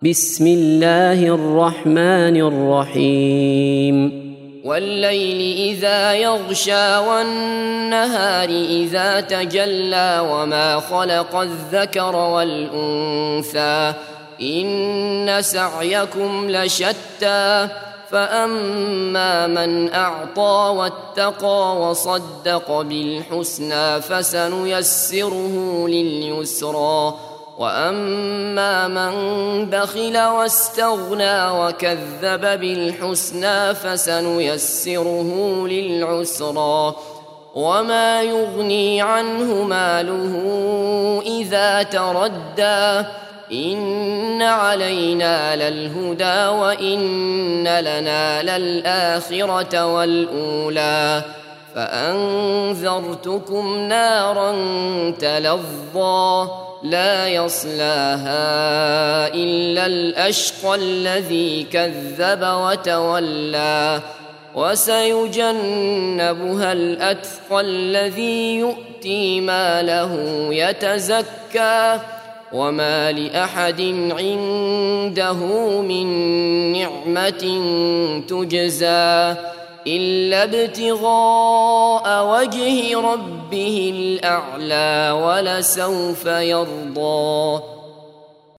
بسم الله الرحمن الرحيم والليل إذا يغشى والنهار إذا تجلى وما خلق الذكر والأنثى إن سعيكم لشتى فأما من أعطى واتقى وصدق بالحسنى فسنيسره لليسرى وأما من بخل واستغنى وكذب بالحسنى فسنيسره للعسرى وما يغني عنه ماله إذا تردى إن علينا للهدى وإن لنا للآخرة والأولى فأنذرتكم نارا تلظى لا يصلاها إلا الأشقى الذي كذب وتولى وسيجنبها الأتقى الذي يؤتي ماله يتزكى وما لأحد عنده من نعمة تجزى إلا ابتغاء وجه ربه الأعلى ولسوف يرضى.